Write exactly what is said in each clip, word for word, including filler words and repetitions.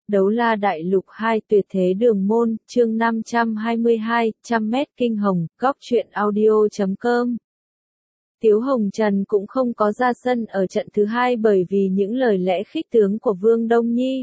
Đấu La Đại Lục hai Tuyệt Thế Đường Môn, chương năm trăm hai mươi hai, trăm mét kinh hồng, góc truyện audio chấm com. Tiếu Hồng Trần cũng không có ra sân ở trận thứ hai bởi vì những lời lẽ khích tướng của Vương Đông Nhi.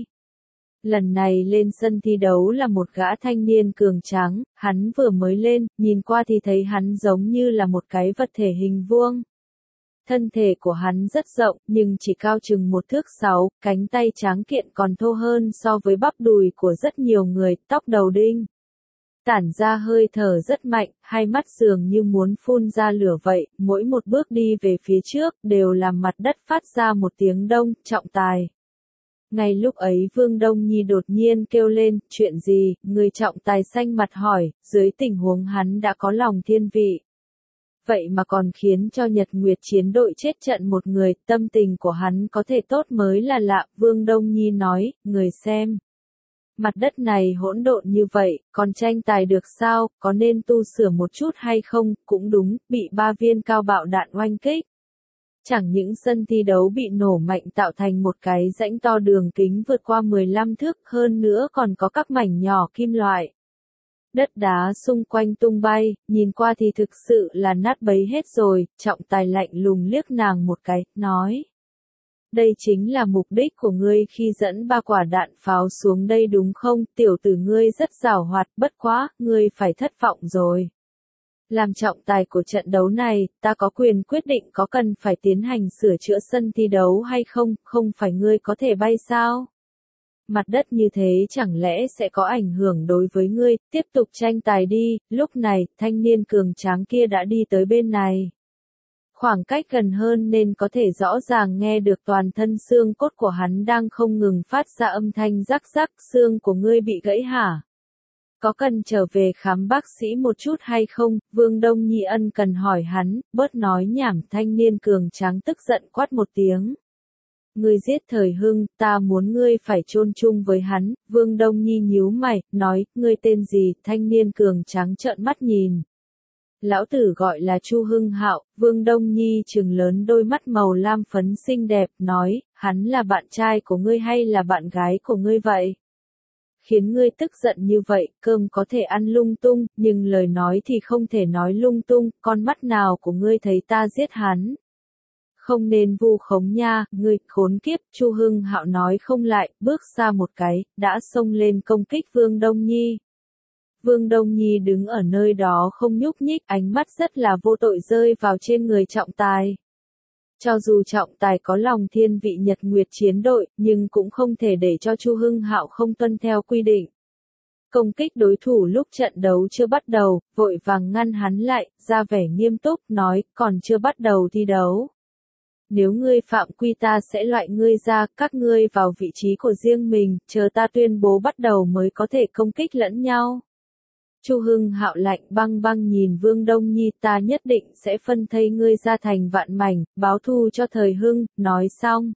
Lần này lên sân thi đấu là một gã thanh niên cường tráng, hắn vừa mới lên, nhìn qua thì thấy hắn giống như là một cái vật thể hình vuông. Thân thể của hắn rất rộng, nhưng chỉ cao chừng một thước sáu, cánh tay tráng kiện còn thô hơn so với bắp đùi của rất nhiều người, tóc đầu đinh. Tản ra hơi thở rất mạnh, hai mắt dường như muốn phun ra lửa vậy, mỗi một bước đi về phía trước, đều làm mặt đất phát ra một tiếng đông, trọng tài. Ngay lúc ấy Vương Đông Nhi đột nhiên kêu lên, chuyện gì, người trọng tài xanh mặt hỏi, dưới tình huống hắn đã có lòng thiên vị. Vậy mà còn khiến cho Nhật Nguyệt chiến đội chết trận một người, tâm tình của hắn có thể tốt mới là lạ, Vương Đông Nhi nói, người xem. Mặt đất này hỗn độn như vậy, còn tranh tài được sao, có nên tu sửa một chút hay không, cũng đúng, bị ba viên cao bạo đạn oanh kích. Chẳng những sân thi đấu bị nổ mạnh tạo thành một cái rãnh to đường kính vượt qua mười lăm thước, hơn nữa còn có các mảnh nhỏ kim loại. Đất đá xung quanh tung bay, nhìn qua thì thực sự là nát bấy hết rồi, trọng tài lạnh lùng liếc nàng một cái, nói. Đây chính là mục đích của ngươi khi dẫn ba quả đạn pháo xuống đây đúng không, tiểu tử ngươi rất giàu hoạt, bất quá, ngươi phải thất vọng rồi. Làm trọng tài của trận đấu này, ta có quyền quyết định có cần phải tiến hành sửa chữa sân thi đấu hay không, không phải ngươi có thể bay sao? Mặt đất như thế chẳng lẽ sẽ có ảnh hưởng đối với ngươi, tiếp tục tranh tài đi, lúc này, thanh niên cường tráng kia đã đi tới bên này. Khoảng cách gần hơn nên có thể rõ ràng nghe được toàn thân xương cốt của hắn đang không ngừng phát ra âm thanh rắc rắc, xương của ngươi bị gãy hả? Có cần trở về khám bác sĩ một chút hay không? Vương Đông Nhi ân cần hỏi hắn, bớt nói nhảm, thanh niên cường tráng tức giận quát một tiếng. Ngươi giết Thời Hưng, ta muốn ngươi phải chôn chung với hắn. Vương Đông Nhi nhíu mày, nói, ngươi tên gì? Thanh niên cường tráng trợn mắt nhìn. Lão tử gọi là Chu Hưng Hạo. Vương Đông Nhi trừng lớn đôi mắt màu lam phấn xinh đẹp, nói, hắn là bạn trai của ngươi hay là bạn gái của ngươi vậy? Khiến ngươi tức giận như vậy, cơm có thể ăn lung tung, nhưng lời nói thì không thể nói lung tung, con mắt nào của ngươi thấy ta giết hắn? Không nên vu khống nha, ngươi khốn kiếp, Chu Hưng Hạo nói không lại, bước ra một cái, đã xông lên công kích Vương Đông Nhi. Vương Đông Nhi đứng ở nơi đó không nhúc nhích, ánh mắt rất là vô tội rơi vào trên người trọng tài. Cho dù trọng tài có lòng thiên vị Nhật Nguyệt chiến đội, nhưng cũng không thể để cho Chu Hưng Hạo không tuân theo quy định. Công kích đối thủ lúc trận đấu chưa bắt đầu, vội vàng ngăn hắn lại, ra vẻ nghiêm túc, nói, còn chưa bắt đầu thi đấu. Nếu ngươi phạm quy ta sẽ loại ngươi ra, các ngươi vào vị trí của riêng mình, chờ ta tuyên bố bắt đầu mới có thể công kích lẫn nhau. Chu Hưng Hạo lạnh băng băng nhìn Vương Đông Nhi, ta nhất định sẽ phân thây ngươi ra thành vạn mảnh, báo thù cho Thời Hưng, nói xong.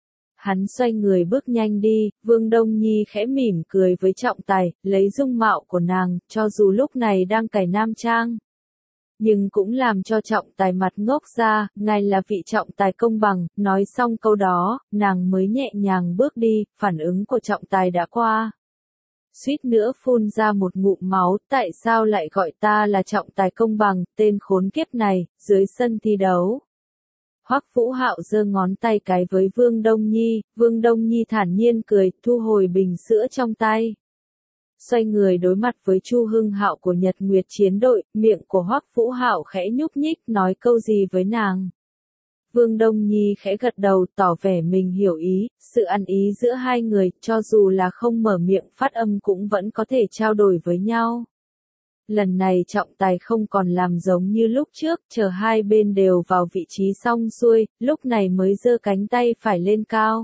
Hắn xoay người bước nhanh đi, Vương Đông Nhi khẽ mỉm cười với trọng tài, lấy dung mạo của nàng, cho dù lúc này đang cài nam trang. Nhưng cũng làm cho trọng tài mặt ngốc ra, ngài là vị trọng tài công bằng, nói xong câu đó, nàng mới nhẹ nhàng bước đi, phản ứng của trọng tài đã qua. Suýt nữa phun ra một ngụm máu, tại sao lại gọi ta là trọng tài công bằng, tên khốn kiếp này, dưới sân thi đấu. Hoắc Vũ Hạo giơ ngón tay cái với Vương Đông Nhi, Vương Đông Nhi thản nhiên cười, thu hồi bình sữa trong tay. Xoay người đối mặt với Chu Hưng Hạo của Nhật Nguyệt chiến đội, miệng của Hoắc Vũ Hạo khẽ nhúc nhích, nói câu gì với nàng. Vương Đông Nhi khẽ gật đầu, tỏ vẻ mình hiểu ý, sự ăn ý giữa hai người, cho dù là không mở miệng phát âm cũng vẫn có thể trao đổi với nhau. Lần này trọng tài không còn làm giống như lúc trước, chờ hai bên đều vào vị trí xong xuôi, lúc này mới giơ cánh tay phải lên cao.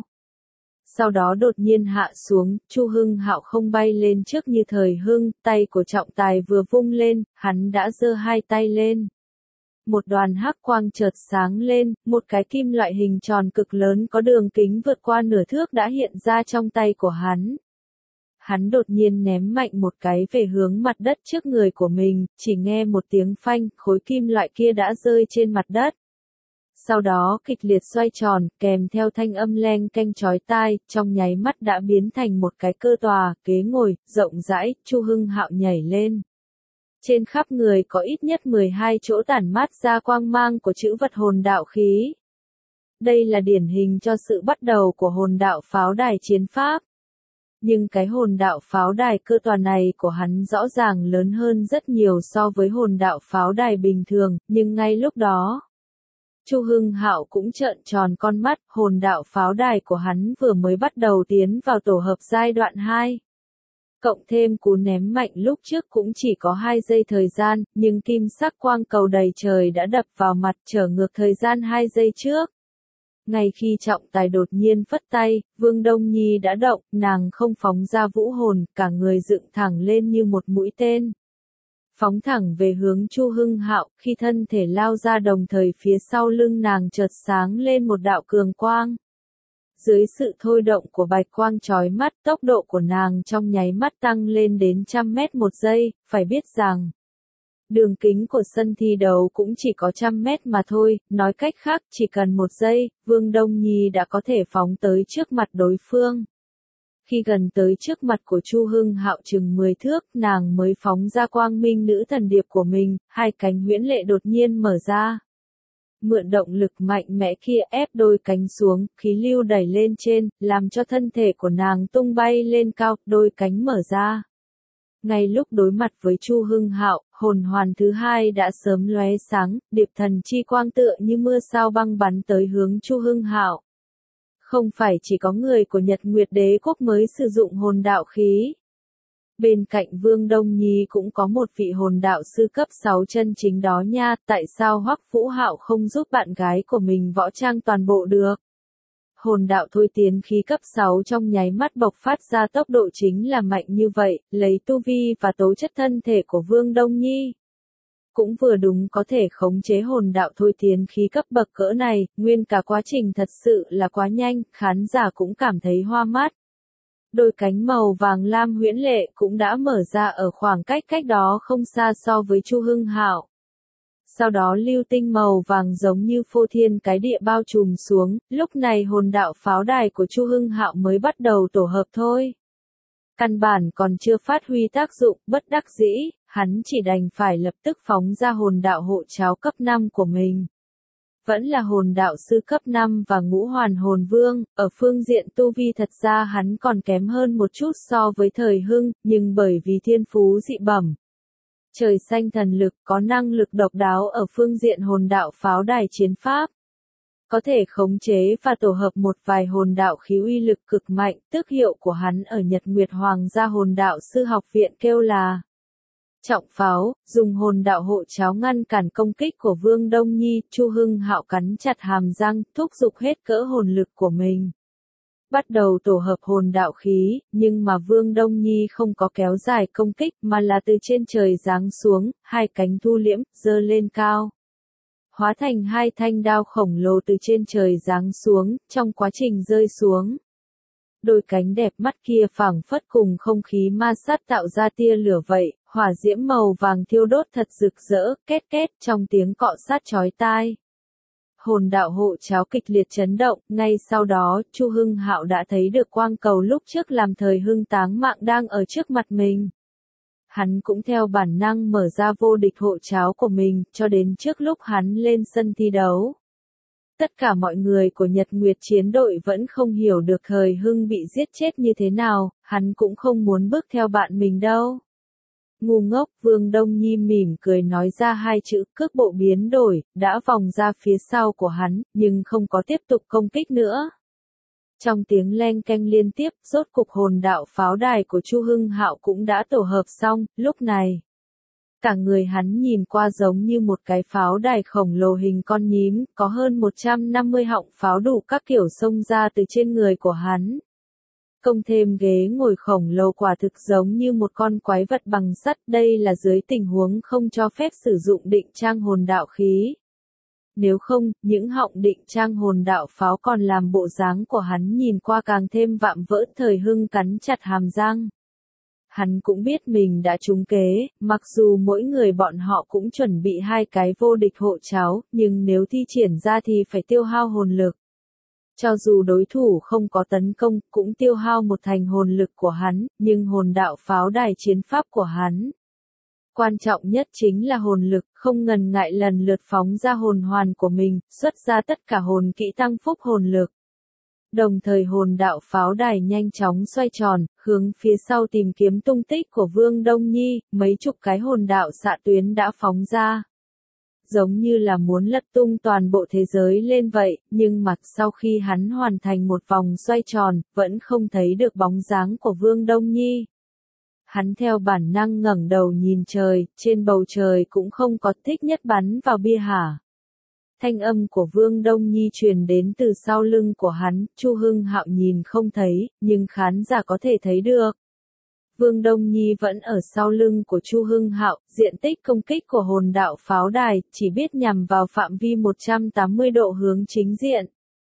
Sau đó đột nhiên hạ xuống, Chu Hưng Hạo không bay lên trước như Thời Hưng, tay của trọng tài vừa vung lên, hắn đã giơ hai tay lên. Một đoàn hắc quang chợt sáng lên, một cái kim loại hình tròn cực lớn có đường kính vượt qua nửa thước đã hiện ra trong tay của hắn. Hắn đột nhiên ném mạnh một cái về hướng mặt đất trước người của mình, chỉ nghe một tiếng phanh, khối kim loại kia đã rơi trên mặt đất. Sau đó kịch liệt xoay tròn, kèm theo thanh âm leng keng chói tai, trong nháy mắt đã biến thành một cái cơ tòa, ghế ngồi, rộng rãi, Chu Hưng Hạo nhảy lên. Trên khắp người có ít nhất mười hai chỗ tản mát ra quang mang của chữ vật hồn đạo khí. Đây là điển hình cho sự bắt đầu của hồn đạo pháo đài chiến pháp. Nhưng cái hồn đạo pháo đài cơ tòa này của hắn rõ ràng lớn hơn rất nhiều so với hồn đạo pháo đài bình thường, nhưng ngay lúc đó, Chu Hưng Hạo cũng trợn tròn con mắt, hồn đạo pháo đài của hắn vừa mới bắt đầu tiến vào tổ hợp giai đoạn hai. Cộng thêm cú ném mạnh lúc trước cũng chỉ có hai giây thời gian, nhưng kim sắc quang cầu đầy trời đã đập vào mặt trở ngược thời gian hai giây trước. Ngay khi trọng tài đột nhiên phất tay, Vương Đông Nhi đã động, nàng không phóng ra vũ hồn, cả người dựng thẳng lên như một mũi tên. Phóng thẳng về hướng Chu Hưng Hạo, khi thân thể lao ra đồng thời phía sau lưng nàng chợt sáng lên một đạo cường quang. Dưới sự thôi động của bạch quang chói mắt, tốc độ của nàng trong nháy mắt tăng lên đến trăm mét một giây, phải biết rằng đường kính của sân thi đấu cũng chỉ có trăm mét mà thôi, nói cách khác chỉ cần một giây, Vương Đông Nhi đã có thể phóng tới trước mặt đối phương. Khi gần tới trước mặt của Chu Hưng Hạo chừng mười thước, nàng mới phóng ra quang minh nữ thần điệp của mình, hai cánh huyễn lệ đột nhiên mở ra. Mượn động lực mạnh mẽ kia ép đôi cánh xuống, khí lưu đẩy lên trên, làm cho thân thể của nàng tung bay lên cao, đôi cánh mở ra. Ngay lúc đối mặt với Chu Hưng Hạo, hồn hoàn thứ hai đã sớm lóe sáng, điệp thần chi quang tựa như mưa sao băng bắn tới hướng Chu Hưng Hạo. Không phải chỉ có người của Nhật Nguyệt Đế Quốc mới sử dụng hồn đạo khí. Bên cạnh Vương Đông Nhi cũng có một vị hồn đạo sư cấp sáu chân chính đó nha, tại sao Hoắc Vũ Hạo không giúp bạn gái của mình võ trang toàn bộ được? Hồn đạo thôi tiến khí cấp sáu trong nháy mắt bộc phát ra tốc độ chính là mạnh như vậy, lấy tu vi và tố chất thân thể của Vương Đông Nhi. Cũng vừa đúng có thể khống chế hồn đạo thôi tiến khí cấp bậc cỡ này, nguyên cả quá trình thật sự là quá nhanh, khán giả cũng cảm thấy hoa mắt. Đôi cánh màu vàng lam huyễn lệ cũng đã mở ra ở khoảng cách cách đó không xa so với Chu Hưng Hạo. Sau đó lưu tinh màu vàng giống như phô thiên cái địa bao trùm xuống, lúc này hồn đạo pháo đài của Chu Hưng Hạo mới bắt đầu tổ hợp thôi. Căn bản còn chưa phát huy tác dụng, bất đắc dĩ, hắn chỉ đành phải lập tức phóng ra hồn đạo hộ cháo cấp năm của mình. Vẫn là hồn đạo sư cấp năm và ngũ hoàn hồn vương, ở phương diện tu vi thật ra hắn còn kém hơn một chút so với thời hưng, nhưng bởi vì thiên phú dị bẩm. Trời xanh thần lực có năng lực độc đáo ở phương diện hồn đạo pháo đài chiến pháp. Có thể khống chế và tổ hợp một vài hồn đạo khí uy lực cực mạnh, tước hiệu của hắn ở Nhật Nguyệt Hoàng gia hồn đạo sư học viện kêu là trọng pháo, dùng hồn đạo hộ cháo ngăn cản công kích của Vương Đông Nhi, Chu Hưng Hạo cắn chặt hàm răng, thúc giục hết cỡ hồn lực của mình. Bắt đầu tổ hợp hồn đạo khí, nhưng mà Vương Đông Nhi không có kéo dài công kích mà là từ trên trời giáng xuống, hai cánh thu liễm, giơ lên cao. Hóa thành hai thanh đao khổng lồ từ trên trời giáng xuống, trong quá trình rơi xuống. Đôi cánh đẹp mắt kia phảng phất cùng không khí ma sát tạo ra tia lửa vậy, hỏa diễm màu vàng thiêu đốt thật rực rỡ, két két trong tiếng cọ sát chói tai. Hồn đạo hộ cháo kịch liệt chấn động, ngay sau đó, Chu Hưng Hạo đã thấy được quang cầu lúc trước làm thời hưng táng mạng đang ở trước mặt mình. Hắn cũng theo bản năng mở ra vô địch hộ cháo của mình, cho đến trước lúc hắn lên sân thi đấu. Tất cả mọi người của Nhật Nguyệt chiến đội vẫn không hiểu được thời hưng bị giết chết như thế nào, hắn cũng không muốn bước theo bạn mình đâu. Ngu ngốc, Vương Đông Nhi mỉm cười nói ra hai chữ, cước bộ biến đổi, đã vòng ra phía sau của hắn, nhưng không có tiếp tục công kích nữa. Trong tiếng leng keng liên tiếp, rốt cục hồn đạo pháo đài của Chu Hưng Hạo cũng đã tổ hợp xong, lúc này. Cả người hắn nhìn qua giống như một cái pháo đài khổng lồ hình con nhím, có hơn một trăm năm mươi họng pháo đủ các kiểu xông ra từ trên người của hắn. Công thêm ghế ngồi khổng lồ quả thực giống như một con quái vật bằng sắt, đây là dưới tình huống không cho phép sử dụng định trang hồn đạo khí. Nếu không, những họng định trang hồn đạo pháo còn làm bộ dáng của hắn nhìn qua càng thêm vạm vỡ. Thời hưng cắn chặt hàm răng. Hắn cũng biết mình đã trúng kế, mặc dù mỗi người bọn họ cũng chuẩn bị hai cái vô địch hộ cháo, nhưng nếu thi triển ra thì phải tiêu hao hồn lực. Cho dù đối thủ không có tấn công, cũng tiêu hao một thành hồn lực của hắn, nhưng hồn đạo pháo đài chiến pháp của hắn. Quan trọng nhất chính là hồn lực, không ngần ngại lần lượt phóng ra hồn hoàn của mình, xuất ra tất cả hồn kỹ tăng phúc hồn lực. Đồng thời hồn đạo pháo đài nhanh chóng xoay tròn, hướng phía sau tìm kiếm tung tích của Vương Đông Nhi, mấy chục cái hồn đạo xạ tuyến đã phóng ra. Giống như là muốn lật tung toàn bộ thế giới lên vậy, nhưng mà sau khi hắn hoàn thành một vòng xoay tròn, vẫn không thấy được bóng dáng của Vương Đông Nhi. Hắn theo bản năng ngẩng đầu nhìn trời, trên bầu trời cũng không có thích nhất bắn vào bia hả. Thanh âm của Vương Đông Nhi truyền đến từ sau lưng của hắn, Chu Hưng Hạo nhìn không thấy, nhưng khán giả có thể thấy được. Vương Đông Nhi vẫn ở sau lưng của Chu Hưng Hạo, diện tích công kích của hồn đạo pháo đài, chỉ biết nhằm vào phạm vi một trăm tám mươi độ hướng chính diện.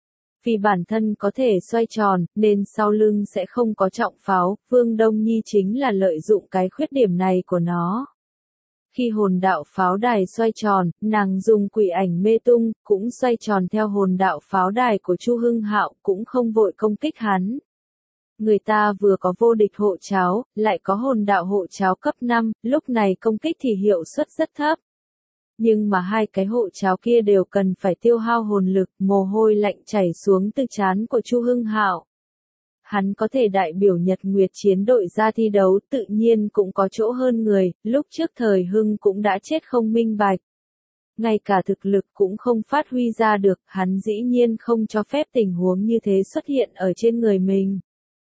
Vì bản thân có thể xoay tròn, nên sau lưng sẽ không có trọng pháo, Vương Đông Nhi chính là lợi dụng cái khuyết điểm này của nó. Khi hồn đạo pháo đài xoay tròn, nàng dùng quỷ ảnh mê tung, cũng xoay tròn theo hồn đạo pháo đài của Chu Hưng Hạo, cũng không vội công kích hắn. Người ta vừa có vô địch hộ cháo, lại có hồn đạo hộ cháo cấp năm, lúc này công kích thì hiệu suất rất thấp. Nhưng mà hai cái hộ cháo kia đều cần phải tiêu hao hồn lực, mồ hôi lạnh chảy xuống từ trán của Chu Hưng Hạo. Hắn có thể đại biểu Nhật Nguyệt chiến đội ra thi đấu, tự nhiên cũng có chỗ hơn người, lúc trước thời Hưng cũng đã chết không minh bạch. Ngay cả thực lực cũng không phát huy ra được, hắn dĩ nhiên không cho phép tình huống như thế xuất hiện ở trên người mình.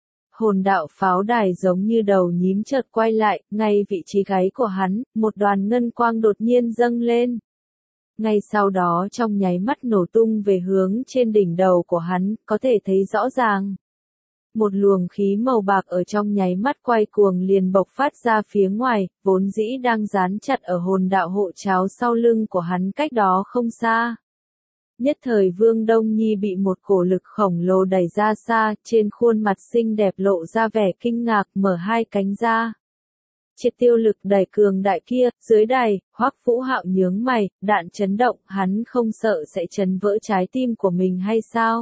Hồn đạo pháo đài giống như đầu nhím chợt quay lại, ngay vị trí gáy của hắn, một đoàn ngân quang đột nhiên dâng lên. Ngay sau đó trong nháy mắt nổ tung về hướng trên đỉnh đầu của hắn, có thể thấy rõ ràng. Một luồng khí màu bạc ở trong nháy mắt quay cuồng liền bộc phát ra phía ngoài, vốn dĩ đang dán chặt ở hồn đạo hộ cháo sau lưng của hắn cách đó không xa. Nhất thời Vương Đông Nhi bị một cổ lực khổng lồ đẩy ra xa, trên khuôn mặt xinh đẹp lộ ra vẻ kinh ngạc, mở hai cánh ra. Triệt tiêu lực đẩy cường đại kia, dưới đài, Hoắc Vũ Hạo nhướng mày, đạn chấn động, hắn không sợ sẽ chấn vỡ trái tim của mình hay sao?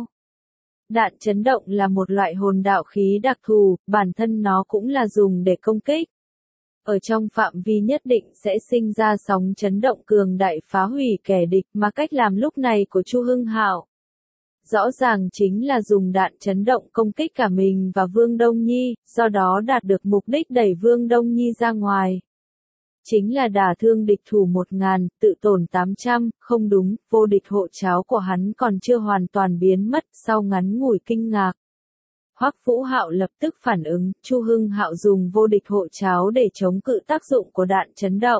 Đạn chấn động là một loại hồn đạo khí đặc thù, bản thân nó cũng là dùng để công kích. Ở trong phạm vi nhất định sẽ sinh ra sóng chấn động cường đại phá hủy kẻ địch, mà cách làm lúc này của Chu Hưng Hạo rõ ràng chính là dùng đạn chấn động công kích cả mình và Vương Đông Nhi, do đó đạt được mục đích đẩy Vương Đông Nhi ra ngoài. Chính là đả thương địch thủ một ngàn, tự tổn tám trăm, không đúng, vô địch hộ cháo của hắn còn chưa hoàn toàn biến mất, sau ngắn ngủi kinh ngạc. Hoắc Vũ Hạo lập tức phản ứng, Chu Hưng Hạo dùng vô địch hộ cháo để chống cự tác dụng của đạn chấn động.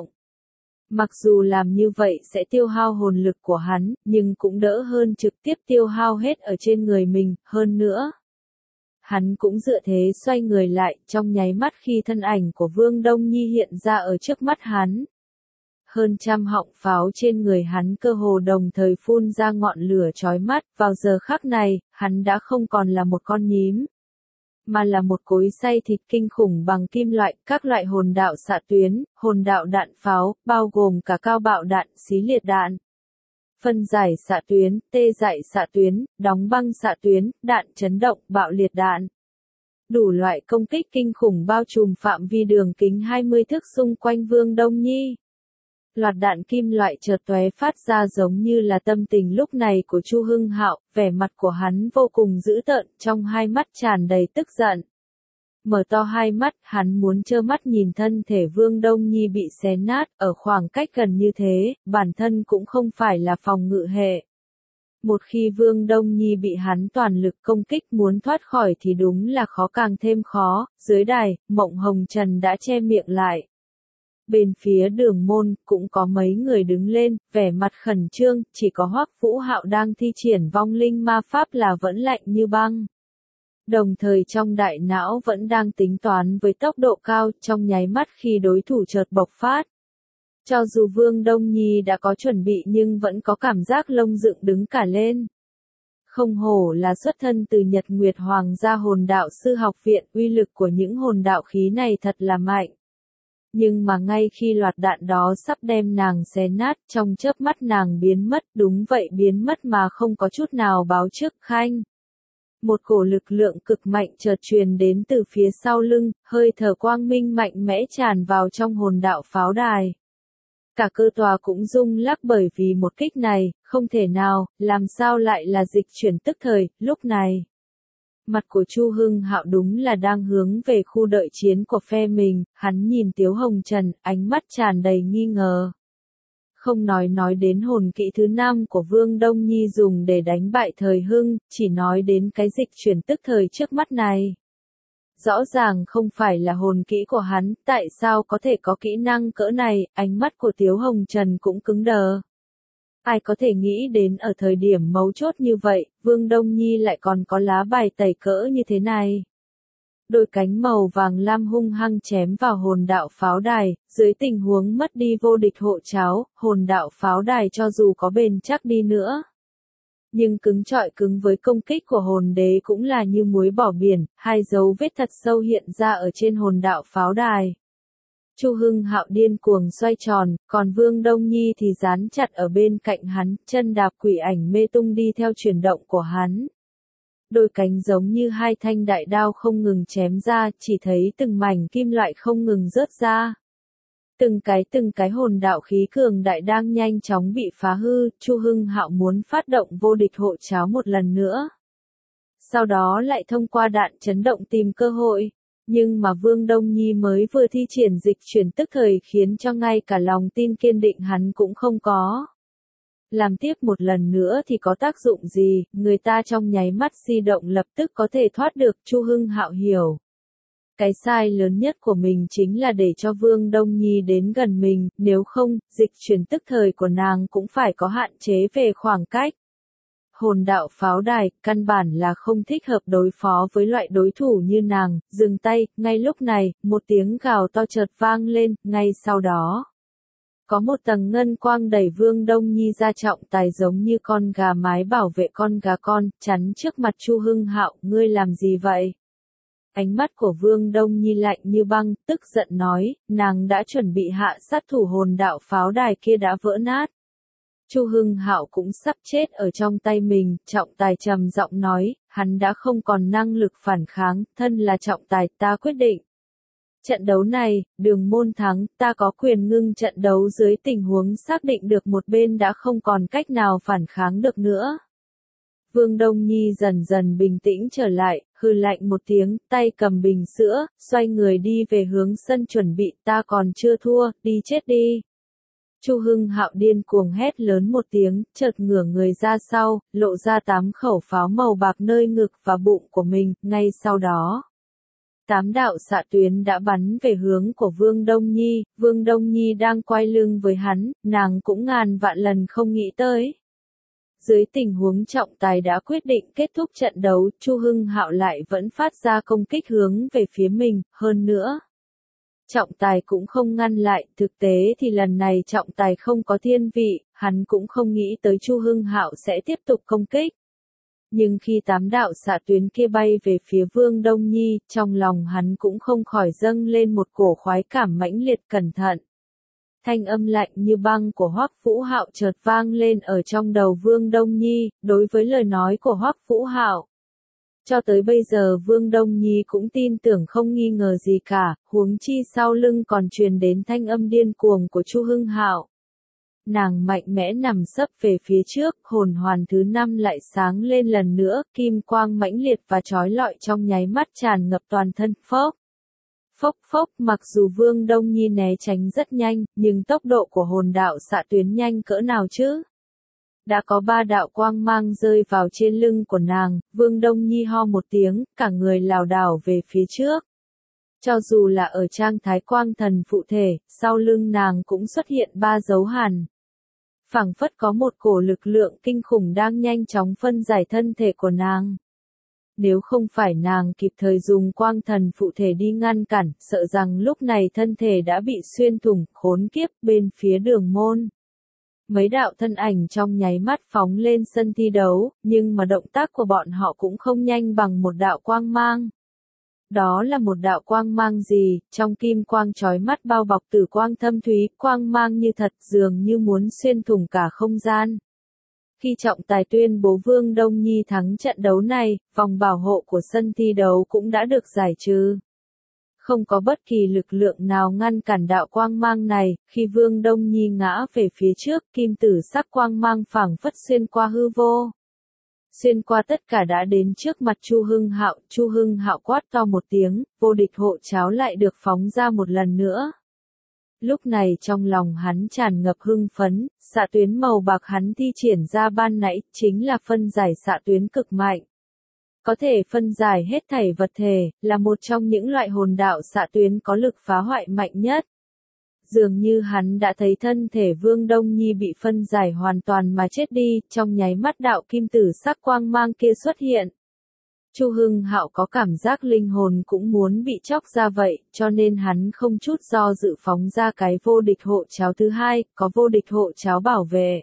Mặc dù làm như vậy sẽ tiêu hao hồn lực của hắn, nhưng cũng đỡ hơn trực tiếp tiêu hao hết ở trên người mình, hơn nữa. Hắn cũng dựa thế xoay người lại, trong nháy mắt khi thân ảnh của Vương Đông Nhi hiện ra ở trước mắt hắn. Hơn trăm họng pháo trên người hắn cơ hồ đồng thời phun ra ngọn lửa chói mắt, vào giờ khắc này, hắn đã không còn là một con nhím, mà là một cối xay thịt kinh khủng bằng kim loại, các loại hồn đạo xạ tuyến, hồn đạo đạn pháo, bao gồm cả cao bạo đạn, xí liệt đạn, phân giải xạ tuyến, tê dại xạ tuyến, đóng băng xạ tuyến, đạn chấn động, bạo liệt đạn. Đủ loại công kích kinh khủng bao trùm phạm vi đường kính hai mươi thước xung quanh Vương Đông Nhi. Loạt đạn kim loại chợt tóe phát ra giống như là tâm tình lúc này của Chu Hưng Hạo, vẻ mặt của hắn vô cùng dữ tợn, trong hai mắt tràn đầy tức giận. Mở to hai mắt, hắn muốn trơ mắt nhìn thân thể Vương Đông Nhi bị xé nát, ở khoảng cách gần như thế, bản thân cũng không phải là phòng ngự hệ. Một khi Vương Đông Nhi bị hắn toàn lực công kích muốn thoát khỏi thì đúng là khó càng thêm khó, dưới đài, Mộng Hồng Trần đã che miệng lại. Bên phía Đường Môn, cũng có mấy người đứng lên, vẻ mặt khẩn trương, chỉ có Hoắc Vũ Hạo đang thi triển vong linh ma pháp là vẫn lạnh như băng. Đồng thời trong đại não vẫn đang tính toán với tốc độ cao, trong nháy mắt khi đối thủ chợt bộc phát. Cho dù Vương Đông Nhi đã có chuẩn bị nhưng vẫn có cảm giác lông dựng đứng cả lên. không hổ là xuất thân từ Nhật Nguyệt Hoàng gia hồn đạo sư học viện, uy lực của những hồn đạo khí này thật là mạnh. Nhưng mà ngay khi loạt đạn đó sắp đem nàng xé nát, trong chớp mắt nàng biến mất, đúng vậy biến mất mà không có chút nào báo trước. Khanh. Một cổ lực lượng cực mạnh chợt truyền đến từ phía sau lưng, hơi thở quang minh mạnh mẽ tràn vào trong hồn đạo pháo đài. Cả cơ tòa cũng rung lắc bởi vì một kích này, không thể nào, làm sao lại là dịch chuyển tức thời. Lúc này, mặt của Chu Hưng Hạo đúng là đang hướng về khu đợi chiến của phe mình, hắn nhìn Tiếu Hồng Trần, ánh mắt tràn đầy nghi ngờ. Không nói nói đến hồn kỹ thứ năm của Vương Đông Nhi dùng để đánh bại Thời Hưng, chỉ nói đến cái dịch chuyển tức thời trước mắt này. Rõ ràng không phải là hồn kỹ của hắn, tại sao có thể có kỹ năng cỡ này, ánh mắt của Tiếu Hồng Trần cũng cứng đờ. Ai có thể nghĩ đến ở thời điểm mấu chốt như vậy, Vương Đông Nhi lại còn có lá bài tẩy cỡ như thế này. Đôi cánh màu vàng lam hung hăng chém vào hồn đạo pháo đài, dưới tình huống mất đi vô địch hộ cháo, hồn đạo pháo đài cho dù có bền chắc đi nữa. Nhưng cứng trọi cứng với công kích của hồn đế cũng là như muối bỏ biển, hai dấu vết thật sâu hiện ra ở trên hồn đạo pháo đài. Chu Hưng Hạo điên cuồng xoay tròn, còn Vương Đông Nhi thì dán chặt ở bên cạnh hắn, chân đạp quỷ ảnh mê tung đi theo chuyển động của hắn. Đôi cánh giống như hai thanh đại đao không ngừng chém ra, chỉ thấy từng mảnh kim loại không ngừng rớt ra. Từng cái từng cái hồn đạo khí cường đại đang nhanh chóng bị phá hư, Chu Hưng Hạo muốn phát động vô địch hộ cháo một lần nữa. Sau đó lại thông qua đạn chấn động tìm cơ hội. Nhưng mà Vương Đông Nhi mới vừa thi triển dịch chuyển tức thời khiến cho ngay cả lòng tin kiên định hắn cũng không có. Làm tiếp một lần nữa thì có tác dụng gì, người ta trong nháy mắt di động lập tức có thể thoát được. Chu Hưng Hạo hiểu. Cái sai lớn nhất của mình chính là để cho Vương Đông Nhi đến gần mình, nếu không, dịch chuyển tức thời của nàng cũng phải có hạn chế về khoảng cách. Hồn đạo pháo đài, căn bản là không thích hợp đối phó với loại đối thủ như nàng, dừng tay, ngay lúc này, một tiếng gào to chợt vang lên, ngay sau đó. Có một tầng ngân quang đẩy Vương Đông Nhi ra trọng tài giống như con gà mái bảo vệ con gà con, chắn trước mặt Chu Hưng Hạo, ngươi làm gì vậy? Ánh mắt của Vương Đông Nhi lạnh như băng, tức giận nói, nàng đã chuẩn bị hạ sát thủ hồn đạo pháo đài kia đã vỡ nát. Chu Hưng Hạo cũng sắp chết ở trong tay mình, trọng tài trầm giọng nói, hắn đã không còn năng lực phản kháng, thân là trọng tài, ta quyết định. Trận đấu này, Đường Môn thắng, ta có quyền ngưng trận đấu dưới tình huống xác định được một bên đã không còn cách nào phản kháng được nữa. Vương Đông Nhi dần dần bình tĩnh trở lại, hừ lạnh một tiếng, tay cầm bình sữa, xoay người đi về hướng sân chuẩn bị, ta còn chưa thua, đi chết đi. Chu Hưng Hạo điên cuồng hét lớn một tiếng, chợt ngửa người ra sau, lộ ra tám khẩu pháo màu bạc nơi ngực và bụng của mình, ngay sau đó. Tám đạo xạ tuyến đã bắn về hướng của Vương Đông Nhi, Vương Đông Nhi đang quay lưng với hắn, nàng cũng ngàn vạn lần không nghĩ tới. Dưới tình huống trọng tài đã quyết định kết thúc trận đấu, Chu Hưng Hạo lại vẫn phát ra công kích hướng về phía mình, hơn nữa. Trọng tài cũng không ngăn lại, thực tế thì lần này trọng tài không có thiên vị, hắn cũng không nghĩ tới Chu Hưng Hạo sẽ tiếp tục công kích. Nhưng khi tám đạo xạ tuyến kia bay về phía Vương Đông Nhi, trong lòng hắn cũng không khỏi dâng lên một cổ khoái cảm mãnh liệt. Cẩn thận. Thanh âm lạnh như băng của Hoắc Vũ Hạo chợt vang lên ở trong đầu Vương Đông Nhi, đối với lời nói của Hoắc Vũ Hạo. Cho tới bây giờ Vương Đông Nhi cũng tin tưởng không nghi ngờ gì cả, huống chi sau lưng còn truyền đến thanh âm điên cuồng của Chu Hưng Hạo. Nàng mạnh mẽ nằm sấp về phía trước, hồn hoàn thứ năm lại sáng lên lần nữa, kim quang mãnh liệt và chói lọi trong nháy mắt tràn ngập toàn thân. Phốc, phốc phốc, mặc dù Vương Đông Nhi né tránh rất nhanh, nhưng tốc độ của hồn đạo xạ tuyến nhanh cỡ nào chứ? Đã có ba đạo quang mang rơi vào trên lưng của nàng, Vương Đông Nhi ho một tiếng, cả người lảo đảo về phía trước. Cho dù là ở trạng thái quang thần phụ thể, sau lưng nàng cũng xuất hiện ba dấu hàn. Phảng phất có một cổ lực lượng kinh khủng đang nhanh chóng phân giải thân thể của nàng. Nếu không phải nàng kịp thời dùng quang thần phụ thể đi ngăn cản, sợ rằng lúc này thân thể đã bị xuyên thủng, khốn kiếp bên phía Đường Môn. Mấy đạo thân ảnh trong nháy mắt phóng lên sân thi đấu, nhưng mà động tác của bọn họ cũng không nhanh bằng một đạo quang mang. Đó là một đạo quang mang gì, trong kim quang chói mắt bao bọc tử quang thâm thúy, quang mang như thật dường như muốn xuyên thủng cả không gian. Khi trọng tài tuyên bố Vương Đông Nhi thắng trận đấu này, vòng bảo hộ của sân thi đấu cũng đã được giải trừ. Không có bất kỳ lực lượng nào ngăn cản đạo quang mang này, khi Vương Đông Nhi ngã về phía trước, kim tử sắc quang mang phảng phất xuyên qua hư vô. Xuyên qua tất cả đã đến trước mặt Chu Hưng Hạo, Chu Hưng Hạo quát to một tiếng, vô địch hộ cháo lại được phóng ra một lần nữa. Lúc này trong lòng hắn tràn ngập hưng phấn, xạ tuyến màu bạc hắn thi triển ra ban nãy, chính là phân giải xạ tuyến cực mạnh. Có thể phân giải hết thảy vật thể, là một trong những loại hồn đạo xạ tuyến có lực phá hoại mạnh nhất. Dường như hắn đã thấy thân thể Vương Đông Nhi bị phân giải hoàn toàn mà chết đi, trong nháy mắt đạo kim tử sắc quang mang kia xuất hiện. Chu Hưng Hạo có cảm giác linh hồn cũng muốn bị chóc ra vậy, cho nên hắn không chút do dự phóng ra cái vô địch hộ cháo thứ hai, có vô địch hộ cháo bảo vệ.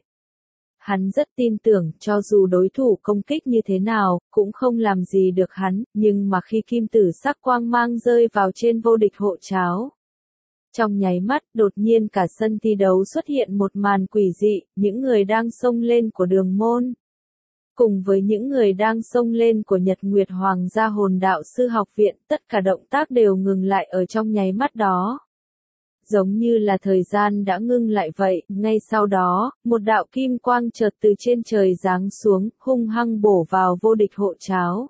Hắn rất tin tưởng, cho dù đối thủ công kích như thế nào, cũng không làm gì được hắn, nhưng mà khi kim tử sắc quang mang rơi vào trên vô địch hộ cháo. Trong nháy mắt, đột nhiên cả sân thi đấu xuất hiện một màn quỷ dị, những người đang xông lên của đường môn. Cùng với những người đang xông lên của Nhật Nguyệt Hoàng gia hồn đạo sư học viện, tất cả động tác đều ngừng lại ở trong nháy mắt đó. Giống như là thời gian đã ngưng lại vậy, ngay sau đó, một đạo kim quang chợt từ trên trời giáng xuống, hung hăng bổ vào vô địch hộ cháo.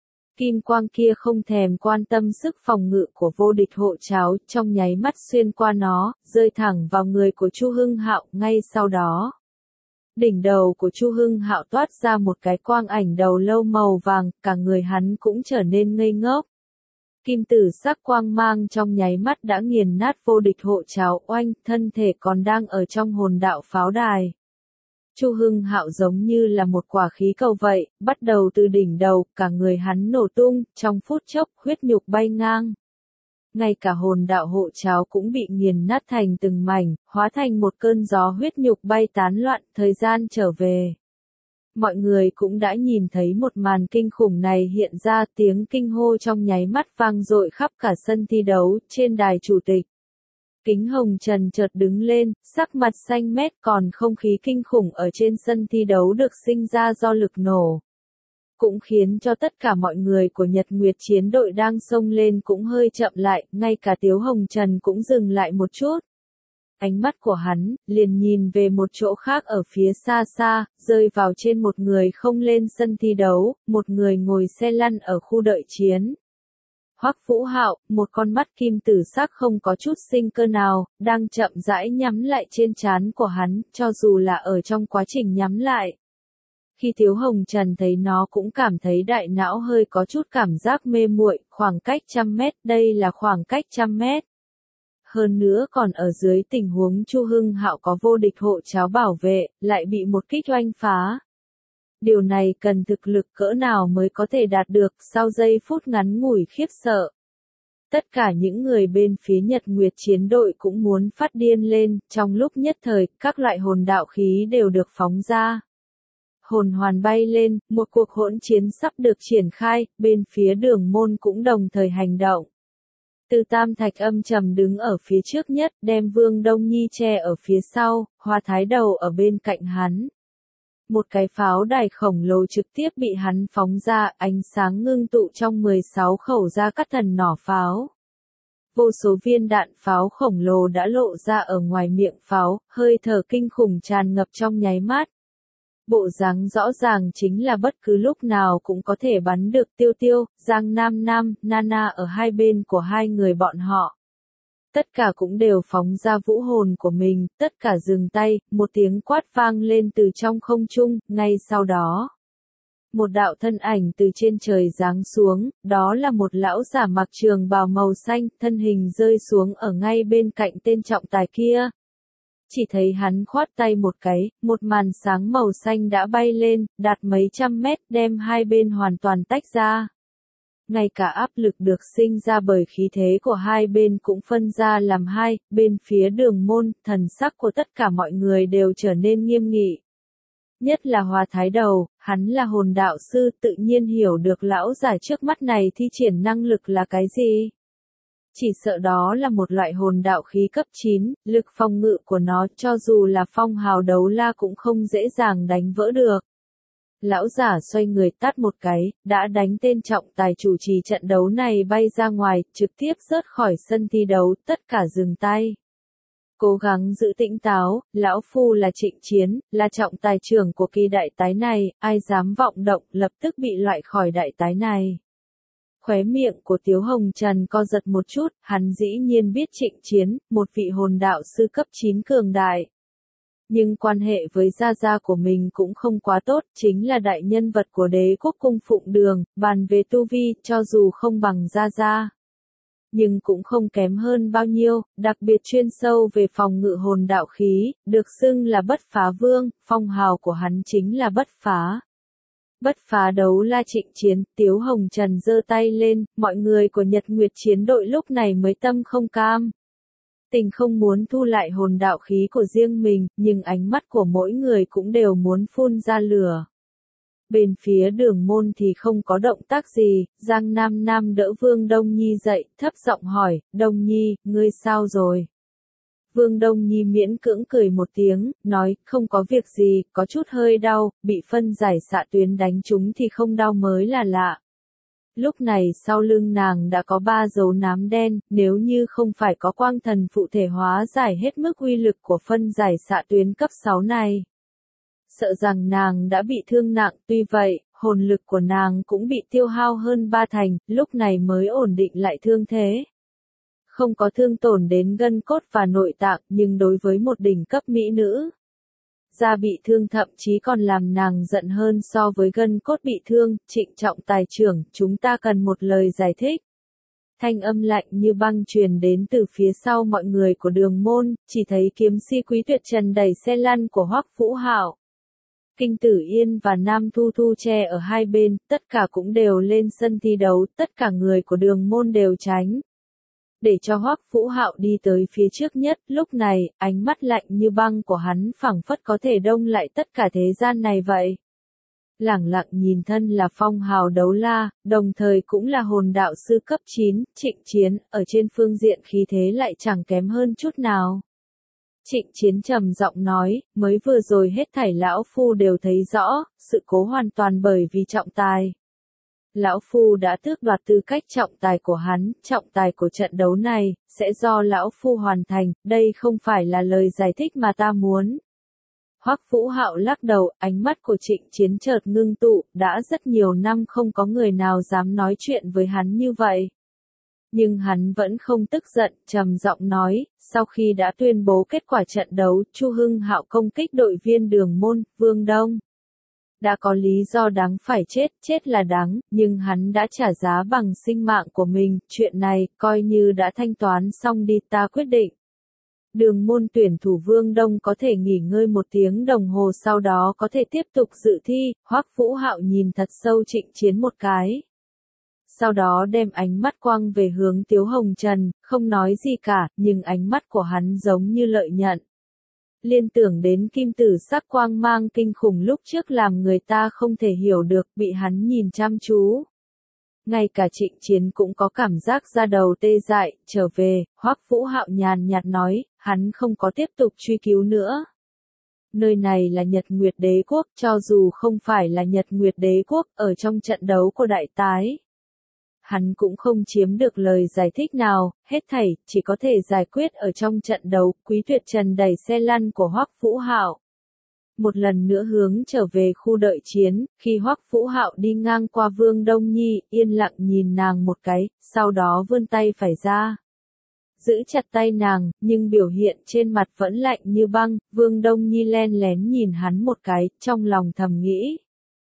Kim quang kia không thèm quan tâm sức phòng ngự của vô địch hộ cháo, trong nháy mắt xuyên qua nó, rơi thẳng vào người của Chu Hưng Hạo, ngay sau đó. Đỉnh đầu của Chu Hưng Hạo toát ra một cái quang ảnh đầu lâu màu vàng, cả người hắn cũng trở nên ngây ngốc. Kim tử sắc quang mang trong nháy mắt đã nghiền nát vô địch hộ cháo oanh, thân thể còn đang ở trong hồn đạo pháo đài. Chu Hưng Hạo giống như là một quả khí cầu vậy, bắt đầu từ đỉnh đầu, cả người hắn nổ tung, trong phút chốc, huyết nhục bay ngang. Ngay cả hồn đạo hộ cháo cũng bị nghiền nát thành từng mảnh, hóa thành một cơn gió huyết nhục bay tán loạn, thời gian trở về. Mọi người cũng đã nhìn thấy một màn kinh khủng này hiện ra, tiếng kinh hô trong nháy mắt vang dội khắp cả sân thi đấu, trên đài chủ tịch. Kính Hồng Trần chợt đứng lên, sắc mặt xanh mét, còn không khí kinh khủng ở trên sân thi đấu được sinh ra do lực nổ. Cũng khiến cho tất cả mọi người của Nhật Nguyệt chiến đội đang xông lên cũng hơi chậm lại, ngay cả Tiếu Hồng Trần cũng dừng lại một chút. Ánh mắt của hắn, liền nhìn về một chỗ khác ở phía xa xa, rơi vào trên một người không lên sân thi đấu, một người ngồi xe lăn ở khu đợi chiến. Hoắc Vũ Hạo, một con mắt kim tử sắc không có chút sinh cơ nào, đang chậm rãi nhắm lại trên trán của hắn, cho dù là ở trong quá trình nhắm lại. Khi Tiếu Hồng Trần thấy nó cũng cảm thấy đại não hơi có chút cảm giác mê muội, khoảng cách trăm mét, đây là khoảng cách trăm mét. Hơn nữa còn ở dưới tình huống Chu Hưng Hạo có vô địch hộ cháo bảo vệ, lại bị một kích oanh phá. Điều này cần thực lực cỡ nào mới có thể đạt được, sau giây phút ngắn ngủi khiếp sợ. Tất cả những người bên phía Nhật Nguyệt chiến đội cũng muốn phát điên lên, trong lúc nhất thời, các loại hồn đạo khí đều được phóng ra. Hồn hoàn bay lên, một cuộc hỗn chiến sắp được triển khai, bên phía đường môn cũng đồng thời hành động. Từ Tam Thạch âm trầm đứng ở phía trước nhất, đem Vương Đông Nhi che ở phía sau, Hoa Thái Đầu ở bên cạnh hắn. Một cái pháo đài khổng lồ trực tiếp bị hắn phóng ra, ánh sáng ngưng tụ trong mười sáu khẩu ra cắt thần nỏ pháo. Vô số viên đạn pháo khổng lồ đã lộ ra ở ngoài miệng pháo, hơi thở kinh khủng tràn ngập trong nháy mắt. Bộ dáng rõ ràng chính là bất cứ lúc nào cũng có thể bắn được Tiêu Tiêu, Giang Nam Nam, Nana ở hai bên của hai người bọn họ. Tất cả cũng đều phóng ra vũ hồn của mình, tất cả dừng tay, một tiếng quát vang lên từ trong không trung, ngay sau đó. Một đạo thân ảnh từ trên trời giáng xuống, đó là một lão giả mặc trường bào màu xanh, thân hình rơi xuống ở ngay bên cạnh tên trọng tài kia. Chỉ thấy hắn khoát tay một cái, một màn sáng màu xanh đã bay lên, đạt mấy trăm mét, đem hai bên hoàn toàn tách ra. Ngay cả áp lực được sinh ra bởi khí thế của hai bên cũng phân ra làm hai, bên phía Đường Môn, thần sắc của tất cả mọi người đều trở nên nghiêm nghị. Nhất là Hoa Thái Đầu, hắn là hồn đạo sư, tự nhiên hiểu được lão giả trước mắt này thi triển năng lực là cái gì. Chỉ sợ đó là một loại hồn đạo khí cấp chín, lực phòng ngự của nó cho dù là phong hào đấu la cũng không dễ dàng đánh vỡ được. Lão giả xoay người tát một cái, đã đánh tên trọng tài chủ trì trận đấu này bay ra ngoài, trực tiếp rớt khỏi sân thi đấu, tất cả dừng tay. Cố gắng giữ tĩnh táo, lão phu là Trịnh Chiến, là trọng tài trưởng của kỳ đại tái này, ai dám vọng động lập tức bị loại khỏi đại tái này. Khóe miệng của Tiếu Hồng Trần co giật một chút, hắn dĩ nhiên biết Trịnh Chiến, một vị hồn đạo sư cấp chín cường đại. Nhưng quan hệ với gia gia của mình cũng không quá tốt, chính là đại nhân vật của đế quốc cung phụng đường, bàn về tu vi, cho dù không bằng gia gia. Nhưng cũng không kém hơn bao nhiêu, đặc biệt chuyên sâu về phòng ngự hồn đạo khí, được xưng là bất phá vương, phong hào của hắn chính là bất phá. Bất phá đấu la Trịnh Chiến, Tiếu Hồng Trần giơ tay lên, mọi người của Nhật Nguyệt chiến đội lúc này mới tâm không cam. Tình không muốn thu lại hồn đạo khí của riêng mình, nhưng ánh mắt của mỗi người cũng đều muốn phun ra lửa. Bên phía Đường Môn thì không có động tác gì, Giang Nam Nam đỡ Vương Đông Nhi dậy, thấp giọng hỏi, Đông Nhi, ngươi sao rồi? Vương Đông Nhi miễn cưỡng cười một tiếng, nói, không có việc gì, có chút hơi đau, bị phân giải xạ tuyến đánh trúng thì không đau mới là lạ. Lúc này sau lưng nàng đã có ba dấu nám đen, nếu như không phải có quang thần phụ thể hóa giải hết mức uy lực của phân giải xạ tuyến cấp sáu này. Sợ rằng nàng đã bị thương nặng, tuy vậy, hồn lực của nàng cũng bị tiêu hao hơn ba thành, lúc này mới ổn định lại thương thế. Không có thương tổn đến gân cốt và nội tạng, nhưng đối với một đỉnh cấp mỹ nữ, da bị thương thậm chí còn làm nàng giận hơn so với gân cốt bị thương. Trịnh trọng tài trưởng, chúng ta cần một lời giải thích. Thanh âm lạnh như băng truyền đến từ phía sau mọi người của Đường Môn, chỉ thấy kiếm si Quý Tuyệt Trần đẩy xe lăn của Hoắc Vũ Hạo. Kinh Tử Yên và Nam Thu Thu che ở hai bên, tất cả cũng đều lên sân thi đấu, tất cả người của Đường Môn đều tránh. Để cho Hoắc Vũ Hạo đi tới phía trước nhất, lúc này, ánh mắt lạnh như băng của hắn phảng phất có thể đông lại tất cả thế gian này vậy. Lẳng lặng nhìn thân là phong hào đấu la, đồng thời cũng là hồn đạo sư cấp chín, Trịnh Chiến, ở trên phương diện khí thế lại chẳng kém hơn chút nào. Trịnh Chiến trầm giọng nói, mới vừa rồi hết thảy lão phu đều thấy rõ, sự cố hoàn toàn bởi vì trọng tài. Lão phu đã tước đoạt tư cách trọng tài của hắn, trọng tài của trận đấu này, sẽ do lão phu hoàn thành, đây không phải là lời giải thích mà ta muốn. Hoắc Vũ Hạo lắc đầu, ánh mắt của Trịnh Chiến chợt ngưng tụ, đã rất nhiều năm không có người nào dám nói chuyện với hắn như vậy. Nhưng hắn vẫn không tức giận, trầm giọng nói, sau khi đã tuyên bố kết quả trận đấu, Chu Hưng Hạo công kích đội viên Đường Môn, Vương Đông. Đã có lý do đáng phải chết, chết là đáng, nhưng hắn đã trả giá bằng sinh mạng của mình, chuyện này, coi như đã thanh toán xong đi, ta quyết định. Đường Môn tuyển thủ Vương Đông có thể nghỉ ngơi một tiếng đồng hồ sau đó có thể tiếp tục dự thi. Hoắc Vũ Hạo nhìn thật sâu Trịnh Chiến một cái. Sau đó đem ánh mắt quăng về hướng Tiếu Hồng Trần, không nói gì cả, nhưng ánh mắt của hắn giống như lợi nhận. Liên tưởng đến kim tử sắc quang mang kinh khủng lúc trước làm người ta không thể hiểu được, bị hắn nhìn chăm chú. Ngay cả Trịnh Chiến cũng có cảm giác da đầu tê dại, trở về, Hoắc Vũ Hạo nhàn nhạt nói, hắn không có tiếp tục truy cứu nữa. Nơi này là Nhật Nguyệt Đế Quốc, cho dù không phải là Nhật Nguyệt Đế Quốc, ở trong trận đấu của đại tái. Hắn cũng không chiếm được lời giải thích nào, hết thảy, chỉ có thể giải quyết ở trong trận đấu. Quý Tuyệt Trần đẩy xe lăn của Hoắc Vũ Hạo. Một lần nữa hướng trở về khu đợi chiến, khi Hoắc Vũ Hạo đi ngang qua Vương Đông Nhi, yên lặng nhìn nàng một cái, sau đó vươn tay phải ra. Giữ chặt tay nàng, nhưng biểu hiện trên mặt vẫn lạnh như băng. Vương Đông Nhi len lén nhìn hắn một cái, trong lòng thầm nghĩ.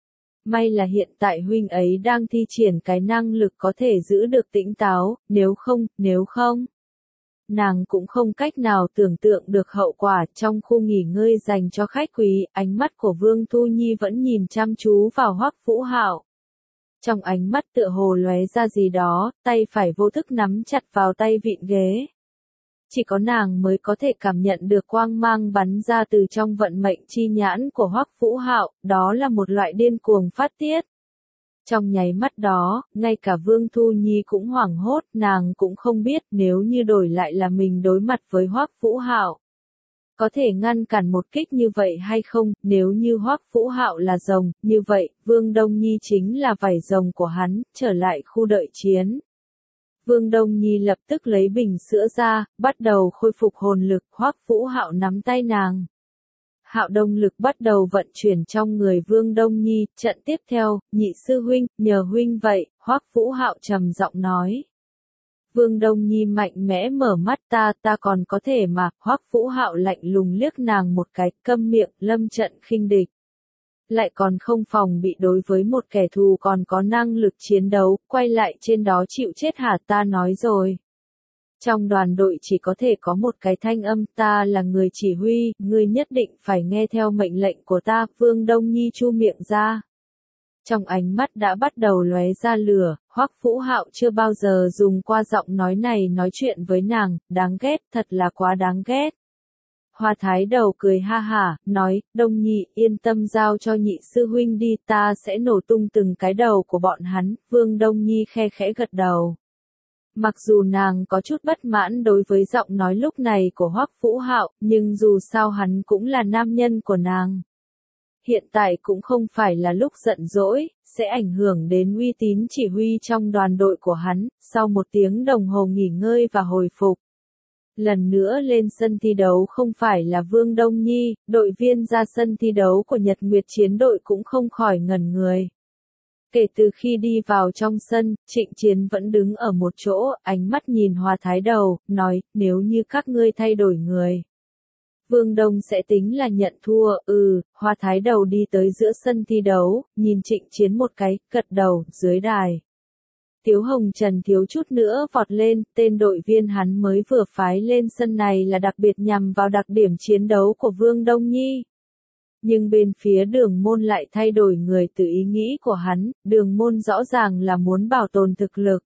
May là hiện tại huynh ấy đang thi triển cái năng lực có thể giữ được tĩnh táo, nếu không, nếu không. Nàng cũng không cách nào tưởng tượng được hậu quả. Trong khu nghỉ ngơi dành cho khách quý, ánh mắt của Vương Thu Nhi vẫn nhìn chăm chú vào Hoắc Vũ Hạo. Trong ánh mắt tựa hồ lóe ra gì đó, tay phải vô thức nắm chặt vào tay vịn ghế. Chỉ có nàng mới có thể cảm nhận được quang mang bắn ra từ trong vận mệnh chi nhãn của Hoắc Vũ Hạo, đó là một loại điên cuồng phát tiết. Trong nháy mắt đó, ngay cả Vương Thu Nhi cũng hoảng hốt, nàng cũng không biết nếu như đổi lại là mình đối mặt với Hoắc Vũ Hạo. Có thể ngăn cản một kích như vậy hay không, nếu như Hoắc Vũ Hạo là rồng, như vậy, Vương Đông Nhi chính là vảy rồng của hắn, trở lại khu đợi chiến. Vương Đông Nhi lập tức lấy bình sữa ra, bắt đầu khôi phục hồn lực, Hoắc Vũ Hạo nắm tay nàng. Hạo Đông lực bắt đầu vận chuyển trong người Vương Đông Nhi, trận tiếp theo, nhị sư huynh, nhờ huynh vậy, Hoắc Vũ Hạo trầm giọng nói. Vương Đông Nhi mạnh mẽ mở mắt ta, ta còn có thể mà, Hoắc Vũ Hạo lạnh lùng liếc nàng một cái, câm miệng, lâm trận khinh địch. Lại còn không phòng bị đối với một kẻ thù còn có năng lực chiến đấu, quay lại trên đó chịu chết hả, ta nói rồi. Trong đoàn đội chỉ có thể có một cái thanh âm, ta là người chỉ huy, ngươi nhất định phải nghe theo mệnh lệnh của ta, Vương Đông Nhi chu miệng ra. Trong ánh mắt đã bắt đầu lóe ra lửa, Hoắc Vũ Hạo chưa bao giờ dùng qua giọng nói này nói chuyện với nàng, đáng ghét, thật là quá đáng ghét. Hoa Thái Đầu cười ha hả, nói, Đông Nhi, yên tâm giao cho nhị sư huynh đi, ta sẽ nổ tung từng cái đầu của bọn hắn, Vương Đông Nhi khe khẽ gật đầu. Mặc dù nàng có chút bất mãn đối với giọng nói lúc này của Hoắc Vũ Hạo, nhưng dù sao hắn cũng là nam nhân của nàng. Hiện tại cũng không phải là lúc giận dỗi, sẽ ảnh hưởng đến uy tín chỉ huy trong đoàn đội của hắn, sau một tiếng đồng hồ nghỉ ngơi và hồi phục. Lần nữa lên sân thi đấu không phải là Vương Đông Nhi, đội viên ra sân thi đấu của Nhật Nguyệt chiến đội cũng không khỏi ngẩn người. Kể từ khi đi vào trong sân, Trịnh Chiến vẫn đứng ở một chỗ, ánh mắt nhìn Hoa Thái Đầu, nói, nếu như các ngươi thay đổi người. Vương Đông sẽ tính là nhận thua, ừ, Hoa Thái Đầu đi tới giữa sân thi đấu, nhìn Trịnh Chiến một cái, gật đầu, dưới đài. Tiếu Hồng Trần thiếu chút nữa vọt lên, tên đội viên hắn mới vừa phái lên sân này là đặc biệt nhằm vào đặc điểm chiến đấu của Vương Đông Nhi. Nhưng bên phía Đường Môn lại thay đổi người từ ý nghĩ của hắn, Đường Môn rõ ràng là muốn bảo tồn thực lực.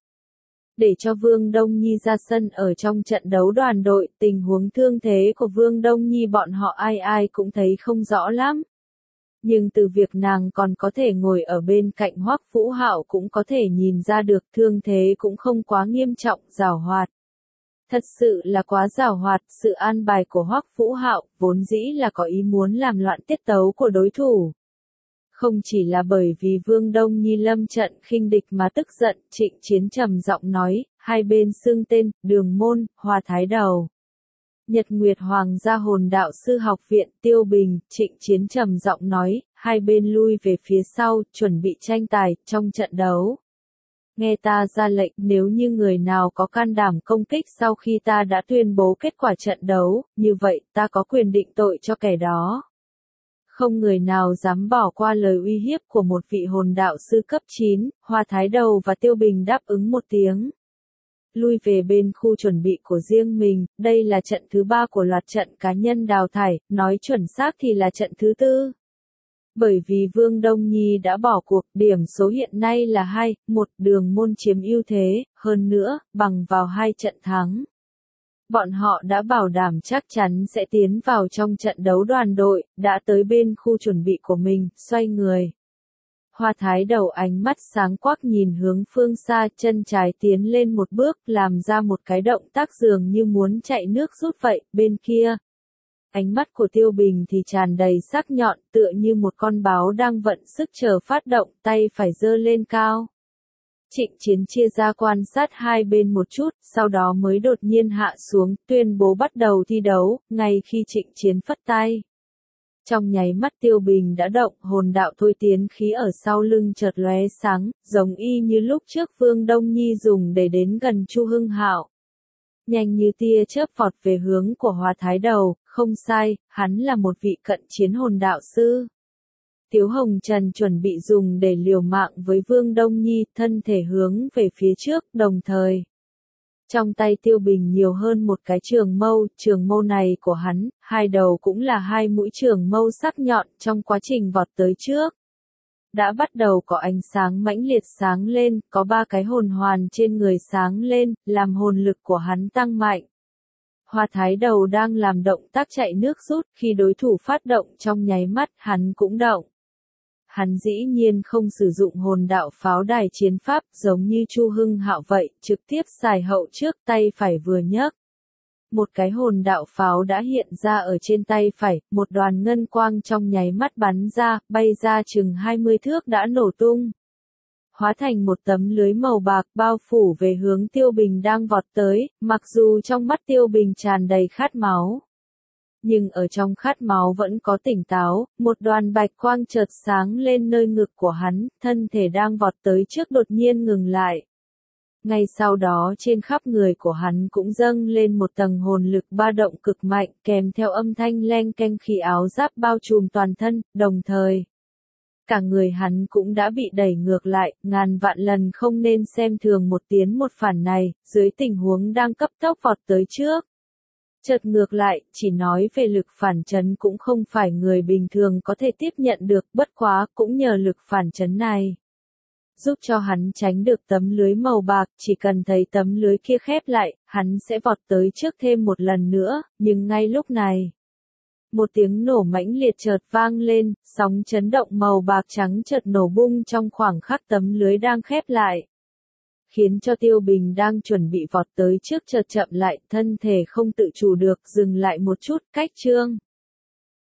Để cho Vương Đông Nhi ra sân ở trong trận đấu đoàn đội, tình huống thương thế của Vương Đông Nhi bọn họ ai ai cũng thấy không rõ lắm. Nhưng từ việc nàng còn có thể ngồi ở bên cạnh Hoắc Vũ Hạo cũng có thể nhìn ra được thương thế cũng không quá nghiêm trọng, giàu hoạt. Thật sự là quá giàu hoạt, sự an bài của Hoắc Vũ Hạo vốn dĩ là có ý muốn làm loạn tiết tấu của đối thủ. Không chỉ là bởi vì Vương Đông Nhi lâm trận khinh địch mà tức giận, Trịnh Chiến trầm giọng nói, hai bên xưng tên, Đường Môn, Hoa Thái Đầu. Nhật Nguyệt Hoàng gia Hồn Đạo Sư Học viện, Tiêu Bình, Trịnh Chiến trầm giọng nói, hai bên lui về phía sau, chuẩn bị tranh tài, trong trận đấu. Nghe ta ra lệnh, nếu như người nào có can đảm công kích sau khi ta đã tuyên bố kết quả trận đấu, như vậy, ta có quyền định tội cho kẻ đó. Không người nào dám bỏ qua lời uy hiếp của một vị hồn đạo sư cấp chín, Hoa Thái Đầu và Tiêu Bình đáp ứng một tiếng. Lui về bên khu chuẩn bị của riêng mình, đây là trận thứ ba của loạt trận cá nhân đào thải, nói chuẩn xác thì là trận thứ tư. Bởi vì Vương Đông Nhi đã bỏ cuộc, điểm số hiện nay là hai, một, Đường Môn chiếm ưu thế, hơn nữa, bằng vào hai trận thắng. Bọn họ đã bảo đảm chắc chắn sẽ tiến vào trong trận đấu đoàn đội, đã tới bên khu chuẩn bị của mình, xoay người. Hoa Thái Đầu ánh mắt sáng quắc nhìn hướng phương xa, chân trái tiến lên một bước, làm ra một cái động tác dường như muốn chạy nước rút vậy, bên kia. Ánh mắt của Tiêu Bình thì tràn đầy sắc nhọn, tựa như một con báo đang vận sức chờ phát động, tay phải giơ lên cao. Trịnh Chiến chia ra quan sát hai bên một chút, sau đó mới đột nhiên hạ xuống, tuyên bố bắt đầu thi đấu, ngay khi Trịnh Chiến phất tay. Trong nháy mắt Tiêu Bình đã động, hồn đạo thôi tiến khí ở sau lưng chợt lóe sáng, giống y như lúc trước Vương Đông Nhi dùng để đến gần Chu Hưng Hạo. Nhanh như tia chớp vọt về hướng của Hoa Thái Đầu, không sai, hắn là một vị cận chiến hồn đạo sư. Tiếu Hồng Trần chuẩn bị dùng để liều mạng với Vương Đông Nhi, thân thể hướng về phía trước, đồng thời. Trong tay Tiêu Bình nhiều hơn một cái trường mâu, trường mâu này của hắn, hai đầu cũng là hai mũi trường mâu sắc nhọn trong quá trình vọt tới trước. đã bắt đầu có ánh sáng mãnh liệt sáng lên, có ba cái hồn hoàn trên người sáng lên, làm hồn lực của hắn tăng mạnh. Hoa Thái Đầu đang làm động tác chạy nước rút, khi đối thủ phát động trong nháy mắt, hắn cũng động. Hắn dĩ nhiên không sử dụng hồn đạo pháo đài chiến pháp giống như Chu Hưng Hạo vậy, trực tiếp xài hậu trước, tay phải vừa nhấc. Một cái hồn đạo pháo đã hiện ra ở trên tay phải, một đoàn ngân quang trong nháy mắt bắn ra, bay ra chừng hai mươi thước đã nổ tung. Hóa thành một tấm lưới màu bạc bao phủ về hướng Tiêu Bình đang vọt tới, mặc dù trong mắt Tiêu Bình tràn đầy khát máu. Nhưng ở trong khát máu vẫn có tỉnh táo, một đoàn bạch quang chợt sáng lên nơi ngực của hắn, thân thể đang vọt tới trước đột nhiên ngừng lại. Ngay sau đó trên khắp người của hắn cũng dâng lên một tầng hồn lực ba động cực mạnh, kèm theo âm thanh leng keng khi áo giáp bao trùm toàn thân, đồng thời cả người hắn cũng đã bị đẩy ngược lại, ngàn vạn lần không nên xem thường một tiến một phản này, dưới tình huống đang cấp tốc vọt tới trước. Chợt ngược lại, chỉ nói về lực phản chấn cũng không phải người bình thường có thể tiếp nhận được, bất quá cũng nhờ lực phản chấn này giúp cho hắn tránh được tấm lưới màu bạc, chỉ cần thấy tấm lưới kia khép lại, hắn sẽ vọt tới trước thêm một lần nữa, nhưng ngay lúc này, một tiếng nổ mãnh liệt chợt vang lên, sóng chấn động màu bạc trắng chợt nổ bung trong khoảng khắc tấm lưới đang khép lại, khiến cho Tiêu Bình đang chuẩn bị vọt tới trước chợt chậm lại, thân thể không tự chủ được dừng lại một chút, cách chương